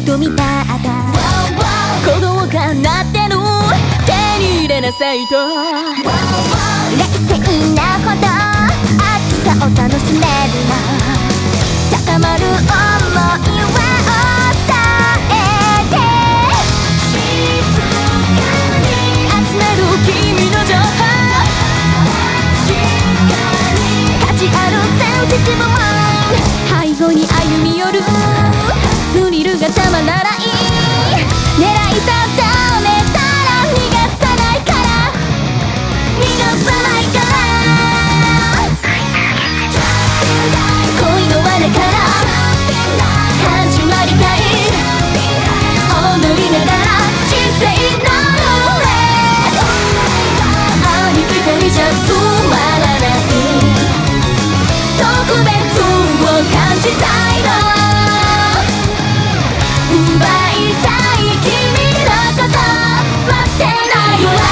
人みたった鼓動が鳴ってる手に入れなさいと冷静なほど暑さを楽しめるの高まる想いは抑えて静かに集める君の情報価値あるセンシティブマイン背後に歩み寄るスリルがたまらない狙い定めたら逃がさないから逃がさないから恋の罠から始まりたい踊りながら人生の上ありきたりじゃつまらない特別を感じたいの奪いたい君のこと待ってないわ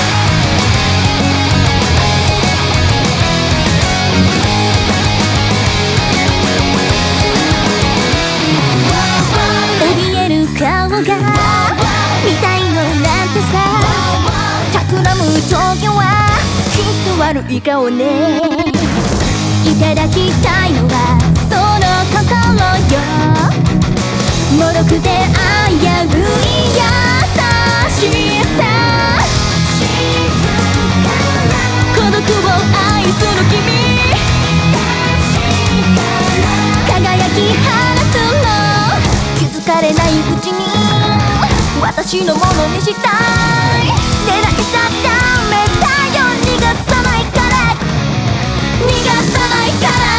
怯える顔が見たいのなんてさ企む時はきっと悪い顔ねいただきたいのはその心よ脆くて危うい優しさ孤独を愛する君輝き放つの気づかれないうちに私のものにしたい狙い定めたよ逃がさないから逃がさないから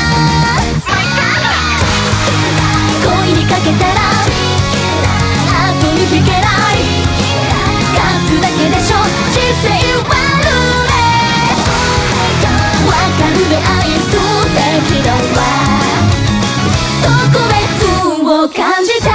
恋にかけたら後に引けない勝つだけでしょ人生はルーレわかるね愛素敵だわ特別を感じた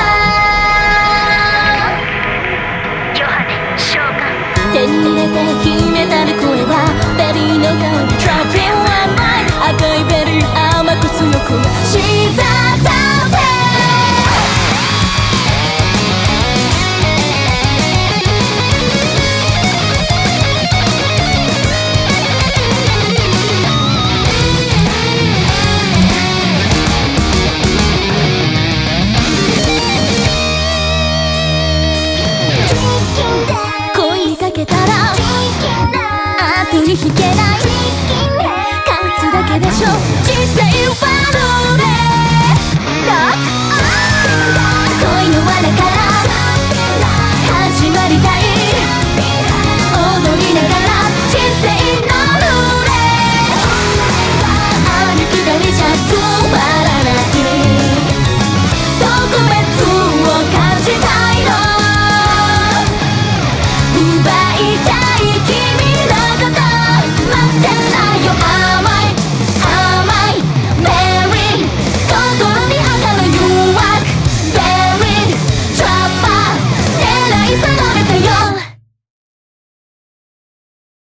手に入れて秘めたる声はベリーの香り Trapping one night 赤いベリー甘く強くしたたって恋かけたら後に引けない勝つだけでしょ